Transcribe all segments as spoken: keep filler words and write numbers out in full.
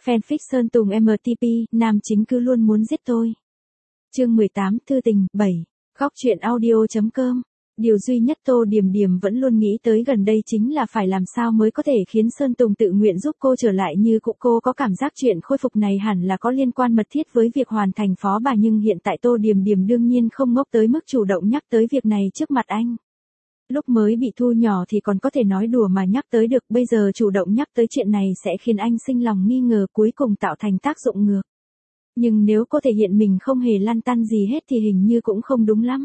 Fanfic Sơn Tùng em tê pê, nam chính cứ luôn muốn giết tôi. Chương mười tám, Thư tình, bảy. Góc truyện audio.com. Điều duy nhất Tô Điềm Điềm vẫn luôn nghĩ tới gần đây chính là phải làm sao mới có thể khiến Sơn Tùng tự nguyện giúp cô trở lại như cũ. Cô có cảm giác chuyện khôi phục này hẳn là có liên quan mật thiết với việc hoàn thành phó bà, nhưng hiện tại Tô Điềm Điềm đương nhiên không ngốc tới mức chủ động nhắc tới việc này trước mặt anh. Lúc mới bị thu nhỏ thì còn có thể nói đùa mà nhắc tới được, bây giờ chủ động nhắc tới chuyện này sẽ khiến anh sinh lòng nghi ngờ, cuối cùng tạo thành tác dụng ngược. Nhưng nếu cô thể hiện mình không hề lăn tăn gì hết thì hình như cũng không đúng lắm.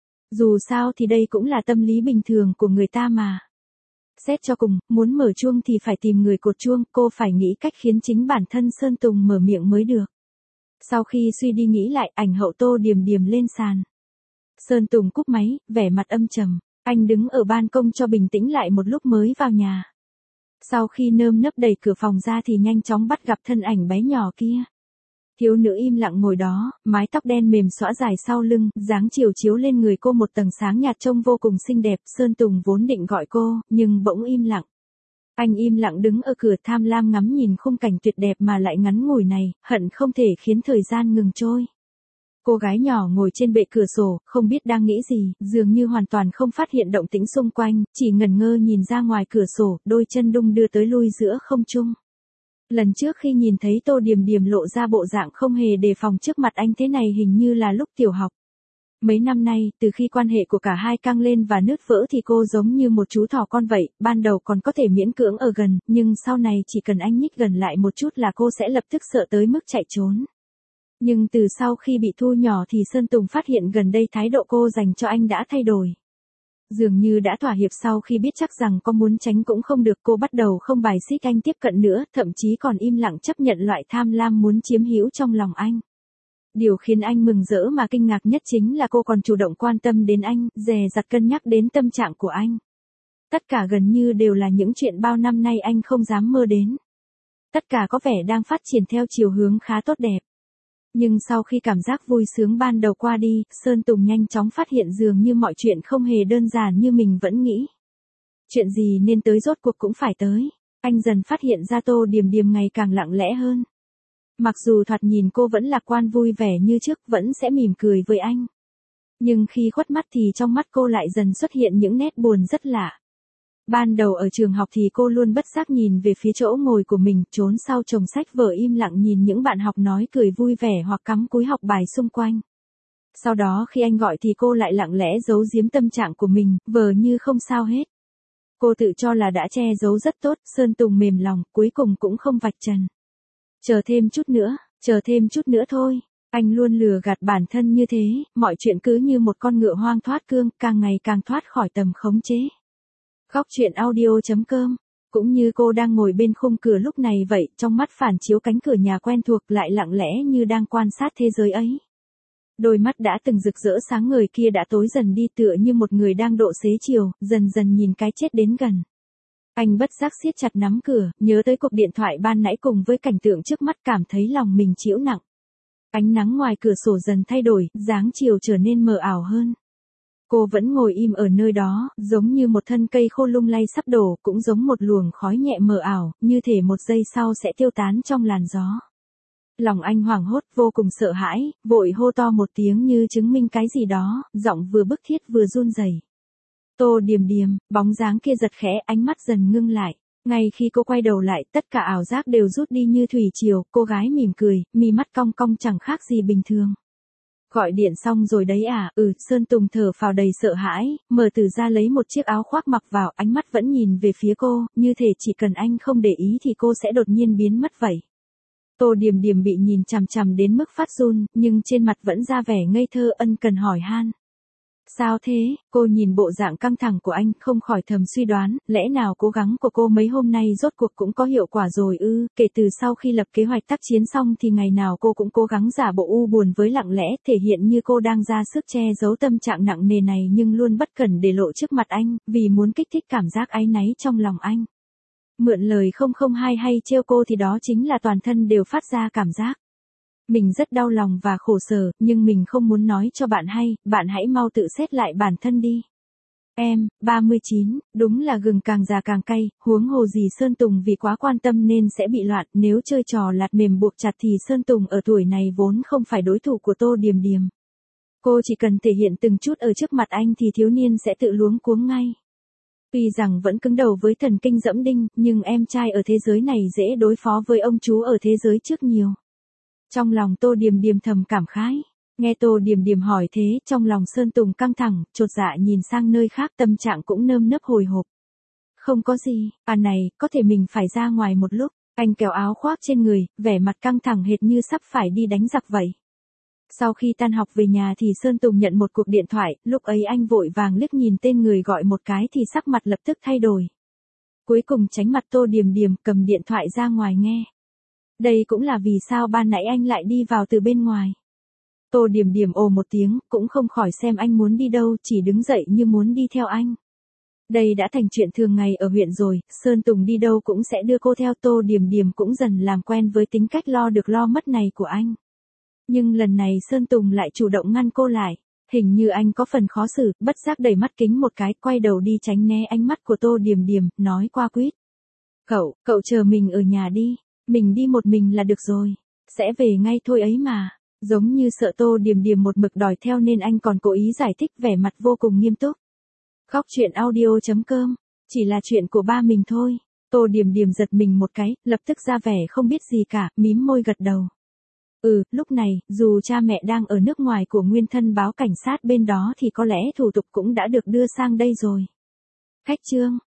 Dù sao thì đây cũng là tâm lý bình thường của người ta mà. Xét cho cùng, muốn mở chuông thì phải tìm người cột chuông, cô phải nghĩ cách khiến chính bản thân Sơn Tùng mở miệng mới được. Sau khi suy đi nghĩ lại, ảnh hậu Tô Điềm Điềm lên sàn. Sơn Tùng cúp máy, vẻ mặt âm trầm. Anh đứng ở ban công cho bình tĩnh lại một lúc mới vào nhà. Sau khi nơm nớp đẩy cửa phòng ra thì nhanh chóng bắt gặp thân ảnh bé nhỏ kia. Thiếu nữ im lặng ngồi đó, mái tóc đen mềm xõa dài sau lưng, dáng chiều chiếu lên người cô một tầng sáng nhạt trông vô cùng xinh đẹp. Sơn Tùng vốn định gọi cô, nhưng bỗng im lặng. Anh im lặng đứng ở cửa tham lam ngắm nhìn khung cảnh tuyệt đẹp mà lại ngắn ngủi này, hận không thể khiến thời gian ngừng trôi. Cô gái nhỏ ngồi trên bệ cửa sổ, không biết đang nghĩ gì, dường như hoàn toàn không phát hiện động tĩnh xung quanh, chỉ ngẩn ngơ nhìn ra ngoài cửa sổ, đôi chân đung đưa tới lui giữa không trung. Lần trước khi nhìn thấy Tô Điềm Điềm lộ ra bộ dạng không hề đề phòng trước mặt anh thế này hình như là lúc tiểu học. Mấy năm nay, từ khi quan hệ của cả hai căng lên và nứt vỡ thì cô giống như một chú thỏ con vậy, ban đầu còn có thể miễn cưỡng ở gần, nhưng sau này chỉ cần anh nhích gần lại một chút là cô sẽ lập tức sợ tới mức chạy trốn. Nhưng từ sau khi bị thu nhỏ thì Sơn Tùng phát hiện gần đây thái độ cô dành cho anh đã thay đổi. Dường như đã thỏa hiệp sau khi biết chắc rằng có muốn tránh cũng không được, cô bắt đầu không bài xích anh tiếp cận nữa, thậm chí còn im lặng chấp nhận loại tham lam muốn chiếm hữu trong lòng anh. Điều khiến anh mừng rỡ mà kinh ngạc nhất chính là cô còn chủ động quan tâm đến anh, dè dặt cân nhắc đến tâm trạng của anh. Tất cả gần như đều là những chuyện bao năm nay anh không dám mơ đến. Tất cả có vẻ đang phát triển theo chiều hướng khá tốt đẹp. Nhưng sau khi cảm giác vui sướng ban đầu qua đi, Sơn Tùng nhanh chóng phát hiện dường như mọi chuyện không hề đơn giản như mình vẫn nghĩ. Chuyện gì nên tới rốt cuộc cũng phải tới. Anh dần phát hiện ra Tô Điềm Điềm ngày càng lặng lẽ hơn. Mặc dù thoạt nhìn cô vẫn lạc quan vui vẻ như trước, vẫn sẽ mỉm cười với anh. Nhưng khi khuất mắt thì trong mắt cô lại dần xuất hiện những nét buồn rất lạ. Ban đầu ở trường học thì cô luôn bất giác nhìn về phía chỗ ngồi của mình, trốn sau chồng sách vở im lặng nhìn những bạn học nói cười vui vẻ hoặc cắm cúi học bài xung quanh. Sau đó khi anh gọi thì cô lại lặng lẽ giấu giếm tâm trạng của mình, vờ như không sao hết. Cô tự cho là đã che giấu rất tốt, Sơn Tùng mềm lòng, cuối cùng cũng không vạch trần. Chờ thêm chút nữa, chờ thêm chút nữa thôi. Anh luôn lừa gạt bản thân như thế, mọi chuyện cứ như một con ngựa hoang thoát cương, càng ngày càng thoát khỏi tầm khống chế. Góc truyện audio.com. Cũng như cô đang ngồi bên khung cửa lúc này vậy, trong mắt phản chiếu cánh cửa nhà quen thuộc lại lặng lẽ như đang quan sát thế giới ấy. Đôi mắt đã từng rực rỡ sáng ngời kia đã tối dần đi tựa như một người đang độ xế chiều, dần dần nhìn cái chết đến gần. Anh bất giác siết chặt nắm cửa, nhớ tới cuộc điện thoại ban nãy cùng với cảnh tượng trước mắt cảm thấy lòng mình trĩu nặng. Ánh nắng ngoài cửa sổ dần thay đổi, dáng chiều trở nên mờ ảo hơn. Cô vẫn ngồi im ở nơi đó, giống như một thân cây khô lung lay sắp đổ, cũng giống một luồng khói nhẹ mờ ảo, như thể một giây sau sẽ tiêu tán trong làn gió. Lòng anh hoảng hốt, vô cùng sợ hãi, vội hô to một tiếng như chứng minh cái gì đó, giọng vừa bức thiết vừa run rẩy. Tô Điềm Điềm, bóng dáng kia giật khẽ, ánh mắt dần ngưng lại. Ngay khi cô quay đầu lại, tất cả ảo giác đều rút đi như thủy triều, cô gái mỉm cười, mí mắt cong cong chẳng khác gì bình thường. Gọi điện xong rồi đấy à, ừ, Sơn Tùng thở phào đầy sợ hãi, mở từ ra lấy một chiếc áo khoác mặc vào, ánh mắt vẫn nhìn về phía cô, như thể chỉ cần anh không để ý thì cô sẽ đột nhiên biến mất vậy. Tô Điềm Điềm bị nhìn chằm chằm đến mức phát run, nhưng trên mặt vẫn ra vẻ ngây thơ ân cần hỏi han. Sao thế, cô nhìn bộ dạng căng thẳng của anh, không khỏi thầm suy đoán, lẽ nào cố gắng của cô mấy hôm nay rốt cuộc cũng có hiệu quả rồi ư, kể từ sau khi lập kế hoạch tác chiến xong thì ngày nào cô cũng cố gắng giả bộ u buồn với lặng lẽ, thể hiện như cô đang ra sức che giấu tâm trạng nặng nề này nhưng luôn bất cẩn để lộ trước mặt anh, vì muốn kích thích cảm giác áy náy trong lòng anh. Mượn lời không không hai hay trêu cô thì đó chính là toàn thân đều phát ra cảm giác. Mình rất đau lòng và khổ sở, nhưng mình không muốn nói cho bạn hay, bạn hãy mau tự xét lại bản thân đi. Em, ba mươi chín, đúng là gừng càng già càng cay, huống hồ gì Sơn Tùng vì quá quan tâm nên sẽ bị loạn, nếu chơi trò lạt mềm buộc chặt thì Sơn Tùng ở tuổi này vốn không phải đối thủ của Tô Điềm Điềm. Cô chỉ cần thể hiện từng chút ở trước mặt anh thì thiếu niên sẽ tự luống cuống ngay. Tuy rằng vẫn cứng đầu với thần kinh dẫm đinh, nhưng em trai ở thế giới này dễ đối phó với ông chú ở thế giới trước nhiều. Trong lòng Tô Điềm Điềm thầm cảm khái. Nghe Tô Điềm Điềm hỏi thế, trong lòng Sơn Tùng căng thẳng, chột dạ nhìn sang nơi khác, tâm trạng cũng nơm nớp hồi hộp. Không có gì, à này, có thể mình phải ra ngoài một lúc. Anh kéo áo khoác trên người, vẻ mặt căng thẳng hệt như sắp phải đi đánh giặc vậy. Sau khi tan học về nhà thì Sơn Tùng nhận một cuộc điện thoại, lúc ấy anh vội vàng liếc nhìn tên người gọi một cái thì sắc mặt lập tức thay đổi. Cuối cùng tránh mặt Tô Điềm Điềm, cầm điện thoại ra ngoài nghe. Đây cũng là vì sao ban nãy anh lại đi vào từ bên ngoài. Tô Điềm Điềm ồ một tiếng, cũng không khỏi xem anh muốn đi đâu, chỉ đứng dậy như muốn đi theo anh. Đây đã thành chuyện thường ngày ở huyện rồi, Sơn Tùng đi đâu cũng sẽ đưa cô theo. Tô Điềm Điềm cũng dần làm quen với tính cách lo được lo mất này của anh. Nhưng lần này Sơn Tùng lại chủ động ngăn cô lại. Hình như anh có phần khó xử, bất giác đẩy mắt kính một cái, quay đầu đi tránh né ánh mắt của Tô Điềm Điềm, nói qua quýt. Cậu, cậu chờ mình ở nhà đi, mình đi một mình là được rồi, sẽ về ngay thôi ấy mà. Giống như sợ Tô Điềm Điềm một mực đòi theo nên anh còn cố ý giải thích, vẻ mặt vô cùng nghiêm túc. Khóc chuyện audio chấm com, chỉ là chuyện của ba mình thôi. Tô Điềm Điềm giật mình một cái, lập tức ra vẻ không biết gì cả, mím môi gật đầu. Ừ, lúc này, dù cha mẹ đang ở nước ngoài của nguyên thân báo cảnh sát bên đó thì có lẽ thủ tục cũng đã được đưa sang đây rồi. Khách trương,